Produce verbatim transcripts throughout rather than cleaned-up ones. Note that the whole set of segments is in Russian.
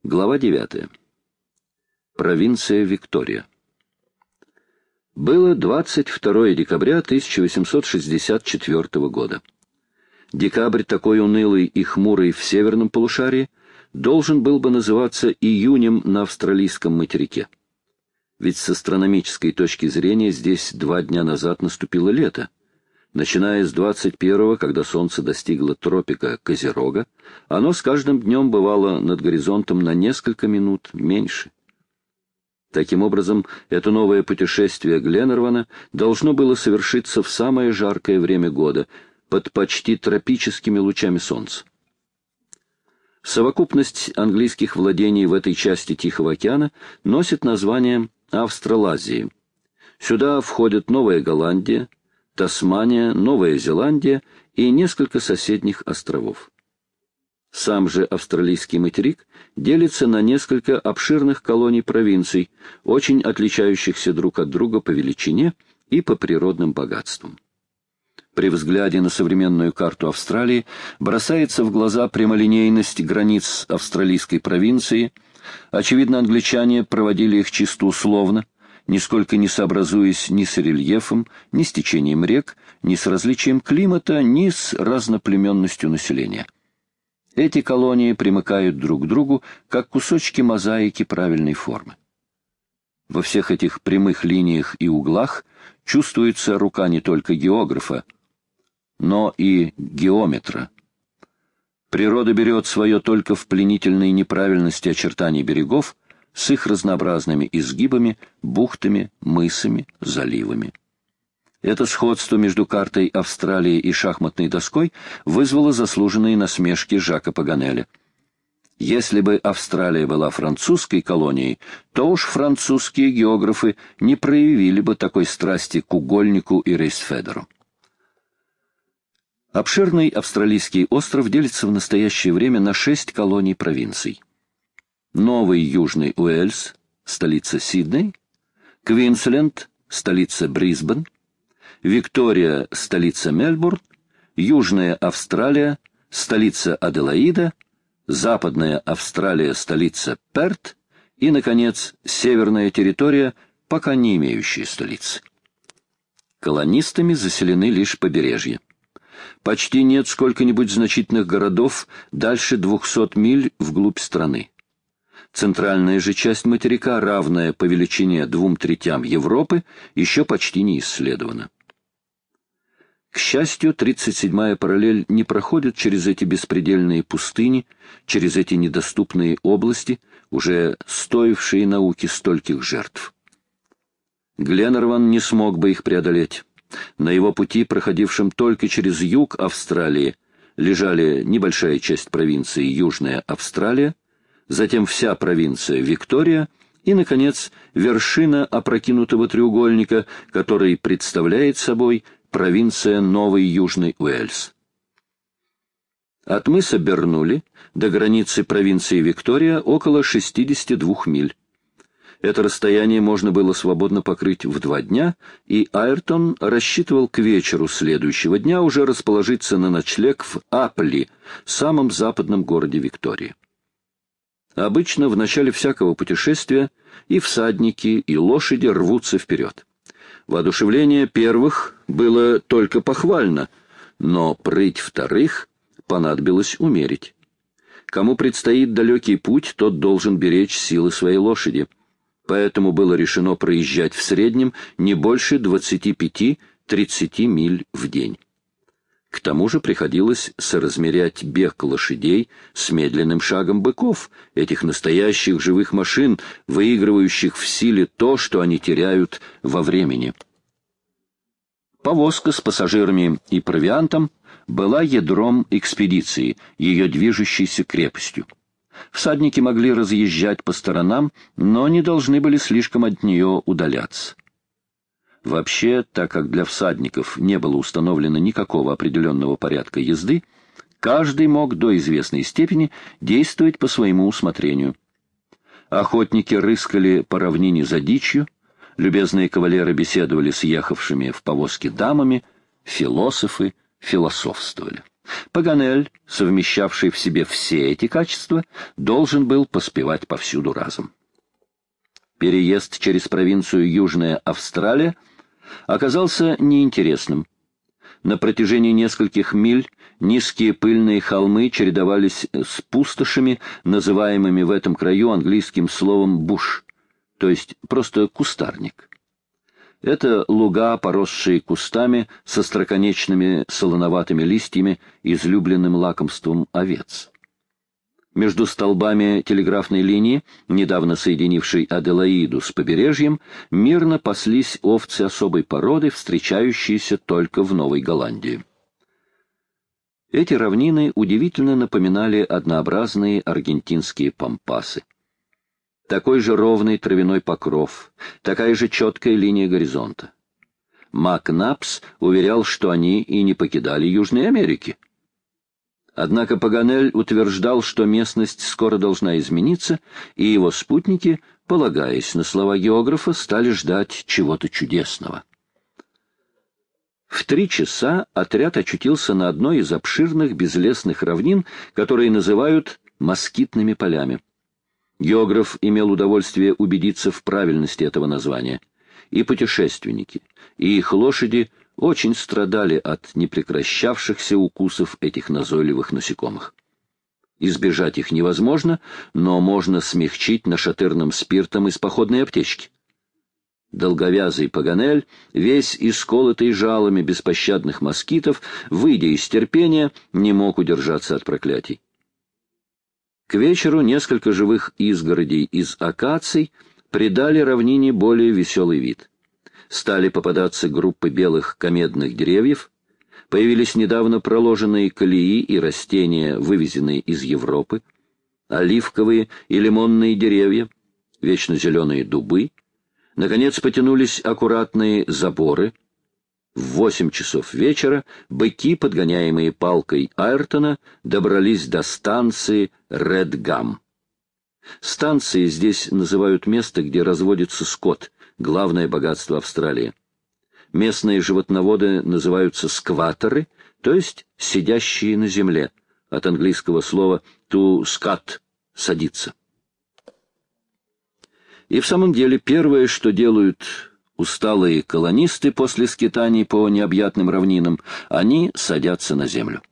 Глава девятая. Провинция Виктория. Было двадцать второе декабря тысяча восемьсот шестьдесят четвёртого года. Декабрь, такой унылый и хмурый в северном полушарии, должен был бы называться июнем на австралийском материке. Ведь с астрономической точки зрения здесь два дня назад наступило лето. Начиная с двадцать первого, когда солнце достигло тропика Козерога, оно с каждым днем бывало над горизонтом на несколько минут меньше. Таким образом, это новое путешествие Гленнервана должно было совершиться в самое жаркое время года, под почти тропическими лучами солнца. Совокупность английских владений в этой части Тихого океана носит название Австралазии. Сюда входят Новая Голландия, Тасмания, Новая Зеландия и несколько соседних островов. Сам же австралийский материк делится на несколько обширных колоний-провинций, очень отличающихся друг от друга по величине и по природным богатствам. При взгляде на современную карту Австралии бросается в глаза прямолинейность границ австралийской провинции. Очевидно, англичане проводили их чисто условно, нисколько не сообразуясь ни с рельефом, ни с течением рек, ни с различием климата, ни с разноплеменностью населения. Эти колонии примыкают друг к другу, как кусочки мозаики правильной формы. Во всех этих прямых линиях и углах чувствуется рука не только географа, но и геометра. Природа берет свое только в пленительной неправильности очертаний берегов, с их разнообразными изгибами, бухтами, мысами, заливами. Это сходство между картой Австралии и шахматной доской вызвало заслуженные насмешки Жака Паганеля. Если бы Австралия была французской колонией, то уж французские географы не проявили бы такой страсти к угольнику и рейсфедеру. Обширный австралийский остров делится в настоящее время на шесть колоний-провинций. Новый Южный Уэльс, столица Сидней, Квинсленд, столица Брисбен, Виктория, столица Мельбурн, Южная Австралия, столица Аделаида, Западная Австралия, столица Перт и, наконец, Северная территория, пока не имеющая столицы. Колонистами заселены лишь побережья. Почти нет сколько-нибудь значительных городов дальше двухсот миль вглубь страны. Центральная же часть материка, равная по величине двум третям Европы, еще почти не исследована. К счастью, тридцать седьмая параллель не проходит через эти беспредельные пустыни, через эти недоступные области, уже стоившие науке стольких жертв. Гленнерван не смог бы их преодолеть. На его пути, проходившем только через юг Австралии, лежали небольшая часть провинции Южная Австралия, затем вся провинция Виктория и, наконец, вершина опрокинутого треугольника, который представляет собой провинция Новый Южный Уэльс. От мыса Бернули до границы провинции Виктория около шестидесяти двух миль. Это расстояние можно было свободно покрыть в два дня, и Айртон рассчитывал к вечеру следующего дня уже расположиться на ночлег в Апли, самом западном городе Виктории. Обычно в начале всякого путешествия и всадники, и лошади рвутся вперед. Воодушевление первых было только похвально, но прыть вторых понадобилось умерить. Кому предстоит далекий путь, тот должен беречь силы своей лошади. Поэтому было решено проезжать в среднем не больше двадцати пяти — тридцати миль в день. К тому же приходилось соразмерять бег лошадей с медленным шагом быков, этих настоящих живых машин, выигрывающих в силе то, что они теряют во времени. Повозка с пассажирами и провиантом была ядром экспедиции, ее движущейся крепостью. Всадники могли разъезжать по сторонам, но не должны были слишком от нее удаляться. Вообще, так как для всадников не было установлено никакого определенного порядка езды, каждый мог до известной степени действовать по своему усмотрению. Охотники рыскали по равнине за дичью, любезные кавалеры беседовали с ехавшими в повозке дамами, философы философствовали. Паганель, совмещавший в себе все эти качества, должен был поспевать повсюду разом. Переезд через провинцию Южная Австралия оказался неинтересным. На протяжении нескольких миль низкие пыльные холмы чередовались с пустошами, называемыми в этом краю английским словом «буш», то есть просто кустарник. Это луга, поросшие кустами со остроконечными солоноватыми листьями, излюбленным лакомством овец. Между столбами телеграфной линии, недавно соединившей Аделаиду с побережьем, мирно паслись овцы особой породы, встречающиеся только в Новой Голландии. Эти равнины удивительно напоминали однообразные аргентинские пампасы. Такой же ровный травяной покров, такая же четкая линия горизонта. Макнапс уверял, что они и не покидали Южной Америки. Однако Паганель утверждал, что местность скоро должна измениться, и его спутники, полагаясь на слова географа, стали ждать чего-то чудесного. В три часа отряд очутился на одной из обширных безлесных равнин, которые называют москитными полями. Географ имел удовольствие убедиться в правильности этого названия. И путешественники, и их лошади очень страдали от непрекращавшихся укусов этих назойливых насекомых. Избежать их невозможно, но можно смягчить нашатырным спиртом из походной аптечки. Долговязый Паганель, весь исколотый жалами беспощадных москитов, выйдя из терпения, не мог удержаться от проклятий. К вечеру несколько живых изгородей из акаций придали равнине более веселый вид. Стали попадаться группы белых комедных деревьев, появились недавно проложенные колеи и растения, вывезенные из Европы, оливковые и лимонные деревья, вечно зеленые дубы. Наконец потянулись аккуратные заборы. В восемь часов вечера быки, подгоняемые палкой Айртона, добрались до станции Редгам. Станцией здесь называют место, где разводится скот, главное богатство Австралии. Местные животноводы называются скваторы, то есть сидящие на земле, от английского слова to squat — садиться. И в самом деле первое, что делают усталые колонисты после скитаний по необъятным равнинам, они садятся на землю.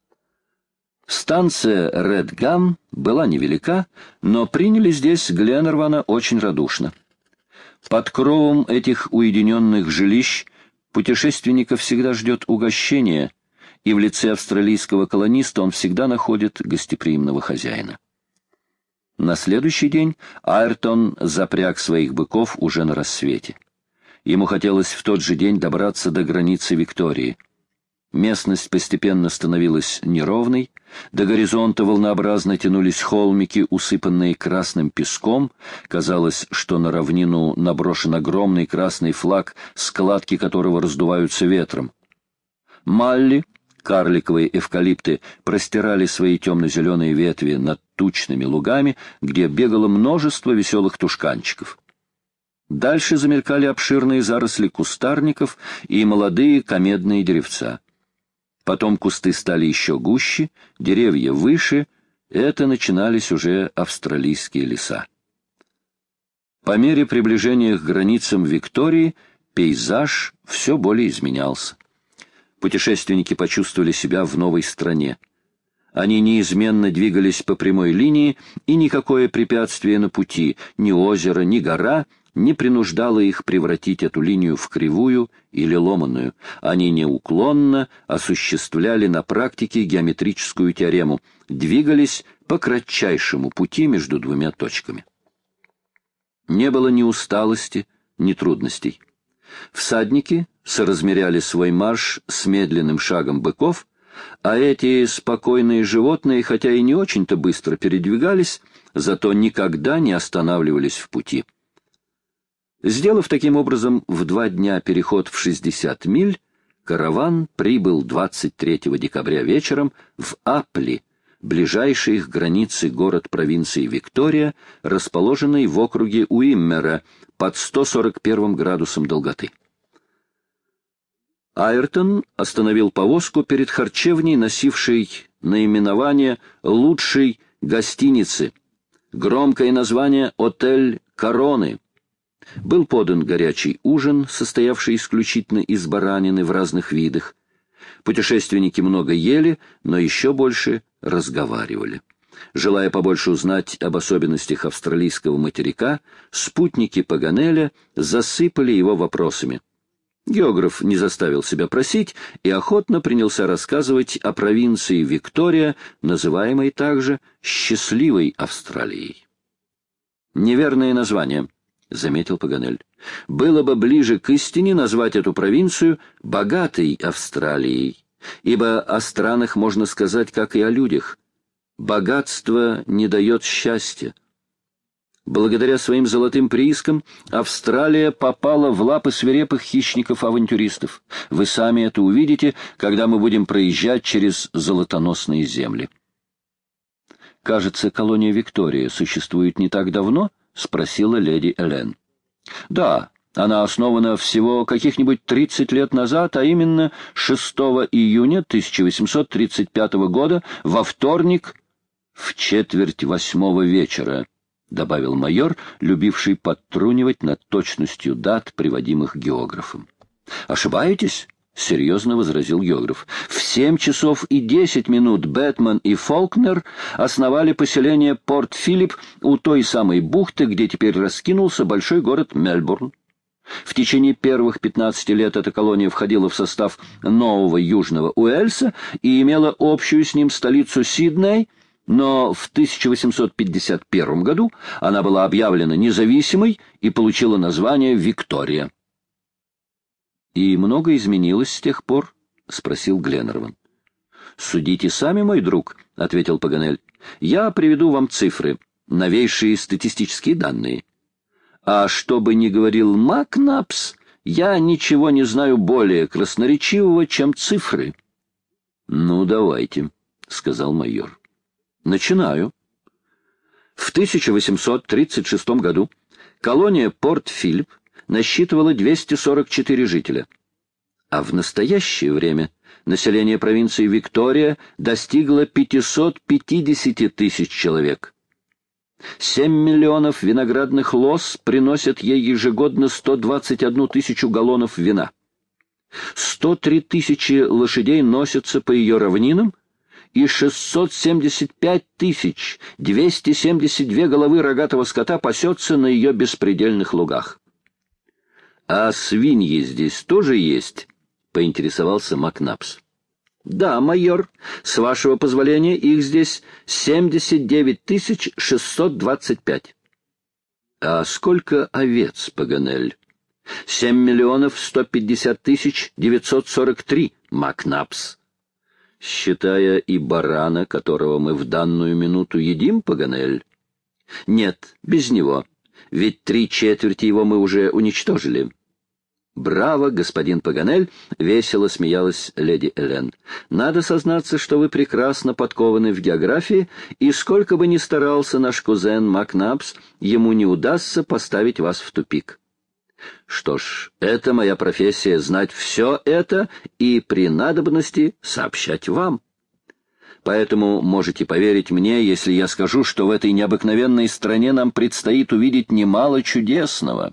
Станция Редгам была невелика, но приняли здесь Гленнервана очень радушно. Под кровом этих уединенных жилищ путешественника всегда ждет угощение, и в лице австралийского колониста он всегда находит гостеприимного хозяина. На следующий день Айртон запряг своих быков уже на рассвете. Ему хотелось в тот же день добраться до границы Виктории. Местность постепенно становилась неровной, до горизонта волнообразно тянулись холмики, усыпанные красным песком. Казалось, что на равнину наброшен огромный красный флаг, складки которого раздуваются ветром. Малли, карликовые эвкалипты, простирали свои темно-зеленые ветви над тучными лугами, где бегало множество веселых тушканчиков. Дальше замелькали обширные заросли кустарников и молодые комедные деревца. Потом кусты стали еще гуще, деревья выше, это начинались уже австралийские леса. По мере приближения к границам Виктории пейзаж все более изменялся. Путешественники почувствовали себя в новой стране. Они неизменно двигались по прямой линии, и никакое препятствие на пути, ни озеро, ни гора, не принуждало их превратить эту линию в кривую или ломаную. Они неуклонно осуществляли на практике геометрическую теорему, двигались по кратчайшему пути между двумя точками. Не было ни усталости, ни трудностей. Всадники соразмеряли свой марш с медленным шагом быков, а эти спокойные животные, хотя и не очень-то быстро передвигались, зато никогда не останавливались в пути. Сделав таким образом в два дня переход в шестьдесят миль, караван прибыл двадцать третьего декабря вечером в Апли, ближайший к границе город провинции Виктория, расположенный в округе Уиммера под сто сорок первым градусом долготы. Айртон остановил повозку перед харчевней, носившей наименование лучшей гостиницы. Громкое название «Отель Короны». Был подан горячий ужин, состоявший исключительно из баранины в разных видах. Путешественники много ели, но еще больше разговаривали. Желая побольше узнать об особенностях австралийского материка, спутники Паганеля засыпали его вопросами. Географ не заставил себя просить и охотно принялся рассказывать о провинции Виктория, называемой также «Счастливой Австралией». «Неверное название», — заметил Паганель. «Было бы ближе к истине назвать эту провинцию «Богатой Австралией», ибо о странах можно сказать, как и о людях. Богатство не дает счастья. Благодаря своим золотым приискам Австралия попала в лапы свирепых хищников-авантюристов. Вы сами это увидите, когда мы будем проезжать через золотоносные земли. «Кажется, колония Виктория существует не так давно?» — спросила леди Элен. «Да, она основана всего каких-нибудь тридцать лет назад, а именно шестого июня тысяча восемьсот тридцать пятого года, во вторник, в четверть восьмого вечера», — добавил майор, любивший подтрунивать над точностью дат, приводимых географом. «Ошибаетесь?» — серьезно возразил географ. «В семь часов и десять минут Бэтмен и Фолкнер основали поселение Порт-Филипп у той самой бухты, где теперь раскинулся большой город Мельбурн. В течение первых пятнадцати лет эта колония входила в состав Нового Южного Уэльса и имела общую с ним столицу Сидней, но в тысяча восемьсот пятьдесят первом году она была объявлена независимой и получила название Виктория». «И много изменилось с тех пор?» — спросил Гленнерван. «Судите сами, мой друг», — ответил Паганель. «Я приведу вам цифры, новейшие статистические данные. А что бы ни говорил Макнапс, я ничего не знаю более красноречивого, чем цифры». «Ну, давайте», — сказал майор. «Начинаю. В тысяча восемьсот тридцать шестом году колония Порт-Филипп насчитывала двести сорок четыре жителя, а в настоящее время население провинции Виктория достигло пятьсот пятьдесят тысяч человек. Семь миллионов виноградных лоз приносят ей ежегодно сто двадцать одну тысячу галлонов вина. сто три тысячи лошадей носятся по ее равнинам, и шестьсот семьдесят пять тысяч двести семьдесят две головы рогатого скота пасется на ее беспредельных лугах. «А свиньи здесь тоже есть?» — поинтересовался Макнапс. «Да, майор, с вашего позволения их здесь семьдесят девять тысяч шестьсот двадцать пять». «А сколько овец, Паганель?» «Семь миллионов сто пятьдесят тысяч девятьсот сорок три, Макнапс». «Считая и барана, которого мы в данную минуту едим, Паганель?» «Нет, без него, ведь три четверти его мы уже уничтожили». «Браво, господин Паганель!» — весело смеялась леди Элен. «Надо сознаться, что вы прекрасно подкованы в географии, и сколько бы ни старался наш кузен Макнапс, ему не удастся поставить вас в тупик». «Что ж, это моя профессия — знать все это и при надобности сообщать вам. Поэтому можете поверить мне, если я скажу, что в этой необыкновенной стране нам предстоит увидеть немало чудесного».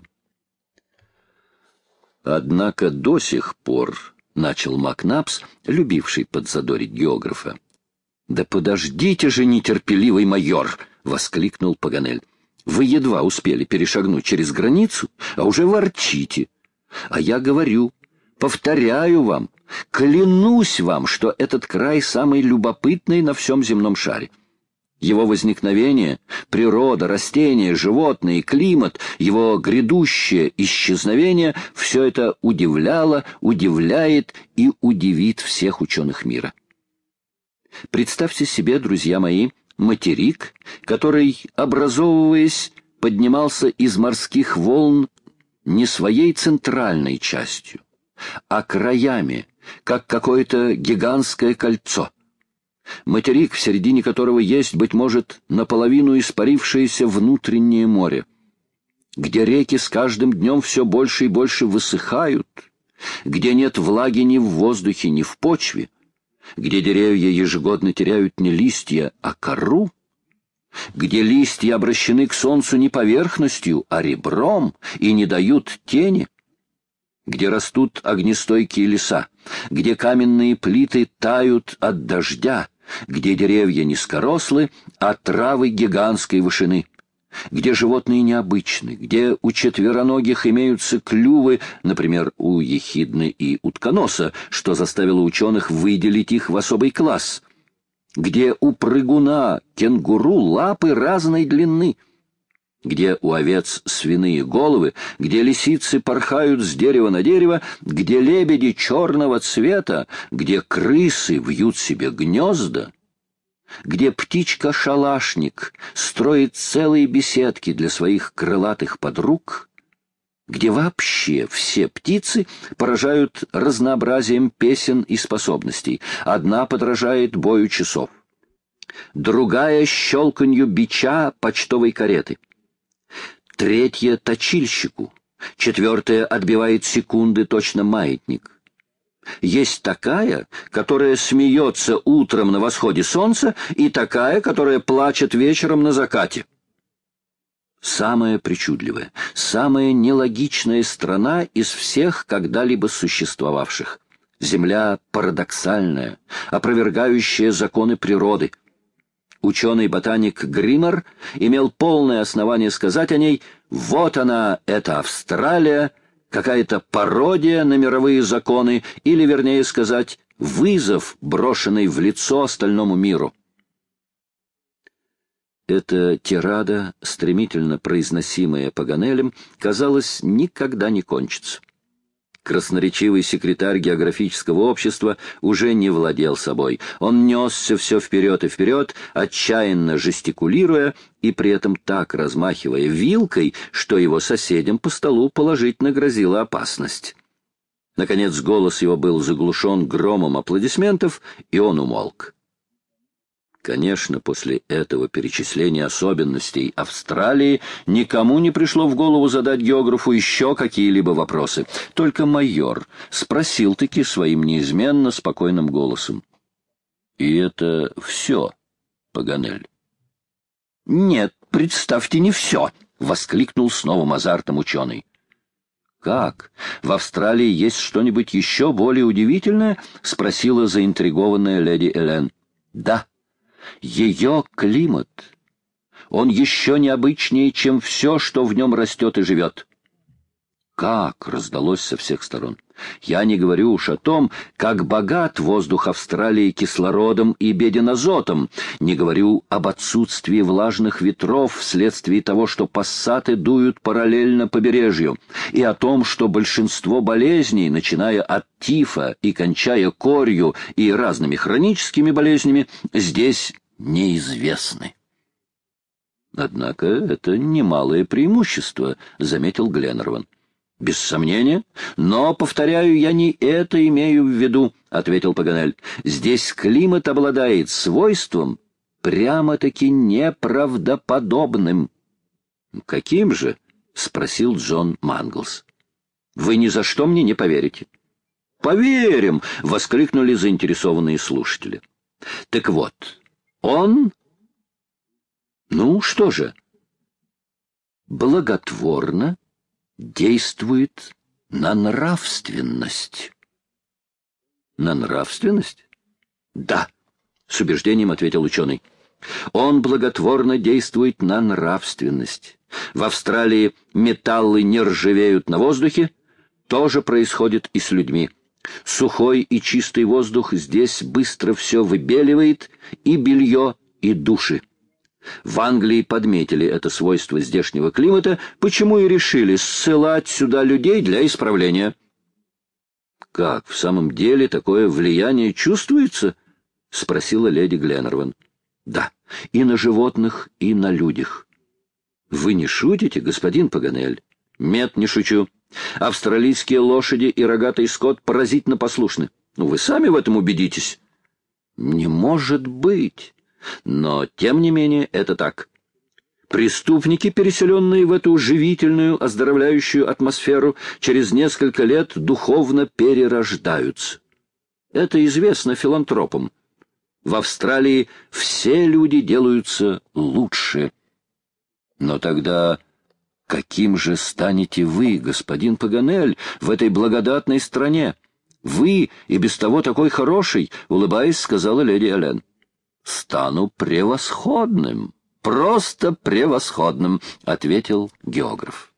«Однако до сих пор», — начал Макнапс, любивший подзадорить географа. «Да подождите же, нетерпеливый майор!» — воскликнул Паганель. «Вы едва успели перешагнуть через границу, а уже ворчите. А я говорю, повторяю вам, клянусь вам, что этот край самый любопытный на всем земном шаре. Его возникновение, природа, растения, животные, климат, его грядущее исчезновение — все это удивляло, удивляет и удивит всех ученых мира. Представьте себе, друзья мои, материк, который, образовываясь, поднимался из морских волн не своей центральной частью, а краями, как какое-то гигантское кольцо. Материк, в середине которого есть, быть может, наполовину испарившееся внутреннее море, где реки с каждым днем все больше и больше высыхают, где нет влаги ни в воздухе, ни в почве, где деревья ежегодно теряют не листья, а кору, где листья обращены к солнцу не поверхностью, а ребром и не дают тени, где растут огнестойкие леса, где каменные плиты тают от дождя, где деревья низкорослы, а травы гигантской вышины, где животные необычны, где у четвероногих имеются клювы, например, у ехидны и утконоса, что заставило ученых выделить их в особый класс, где у прыгуна, кенгуру лапы разной длины, где у овец свиные головы, где лисицы порхают с дерева на дерево, где лебеди черного цвета, где крысы вьют себе гнезда, где птичка-шалашник строит целые беседки для своих крылатых подруг, где вообще все птицы поражают разнообразием песен и способностей. Одна подражает бою часов, другая — щелканью бича почтовой кареты, третья — точильщику, четвертая отбивает секунды точно маятник. Есть такая, которая смеется утром на восходе солнца, и такая, которая плачет вечером на закате. Самая причудливая, самая нелогичная страна из всех когда-либо существовавших. Земля парадоксальная, опровергающая законы природы. Ученый-ботаник Гриммер имел полное основание сказать о ней: «Вот она, эта Австралия, какая-то пародия на мировые законы, или, вернее сказать, вызов, брошенный в лицо остальному миру». Эта тирада, стремительно произносимая Паганелем, казалось, никогда не кончится. Красноречивый секретарь географического общества уже не владел собой. Он несся все вперед и вперед, отчаянно жестикулируя и при этом так размахивая вилкой, что его соседям по столу положительно грозила опасность. Наконец голос его был заглушен громом аплодисментов, и он умолк. Конечно, после этого перечисления особенностей Австралии никому не пришло в голову задать географу еще какие-либо вопросы. Только майор спросил-таки своим неизменно спокойным голосом: «И это все, Паганель?» «Нет, представьте, не все!» — воскликнул с новым азартом ученый. «Как? В Австралии есть что-нибудь еще более удивительное?» — спросила заинтригованная леди Элен. «Да. Ее климат. Он еще необычнее, чем все, что в нем растет и живет». «Как?» — раздалось со всех сторон. «Я не говорю уж о том, как богат воздух Австралии кислородом и беден азотом, не говорю об отсутствии влажных ветров вследствие того, что пассаты дуют параллельно побережью, и о том, что большинство болезней, начиная от тифа и кончая корью и разными хроническими болезнями, здесь неизвестны». «Однако это немалое преимущество», — заметил Гленнерван. «Без сомнения. Но, повторяю, я не это имею в виду», — ответил Паганель. «Здесь климат обладает свойством прямо-таки неправдоподобным». «Каким же?» — спросил Джон Манглс. «Вы ни за что мне не поверите». «Поверим!» — воскликнули заинтересованные слушатели. «Так вот, он...» «Ну, что же?» «Благотворно действует на нравственность». «На нравственность?» «Да», — с убеждением ответил ученый. «Он благотворно действует на нравственность. В Австралии металлы не ржавеют на воздухе, то же происходит и с людьми. Сухой и чистый воздух здесь быстро все выбеливает, и белье, и души. В Англии подметили это свойство здешнего климата, почему и решили ссылать сюда людей для исправления». «Как, в самом деле такое влияние чувствуется?» — спросила леди Гленнерван. «Да, и на животных, и на людях». «Вы не шутите, господин Паганель?» «Нет, не шучу. Австралийские лошади и рогатый скот поразительно послушны. Ну, вы сами в этом убедитесь». «Не может быть! Но, тем не менее, это так. Преступники, переселенные в эту живительную, оздоровляющую атмосферу, через несколько лет духовно перерождаются. Это известно филантропам. В Австралии все люди делаются лучше. Но тогда каким же станете вы, господин Паганель, в этой благодатной стране? Вы, и без того такой хороший, улыбаясь, сказала леди Элен. Стану превосходным, просто превосходным, ответил географ.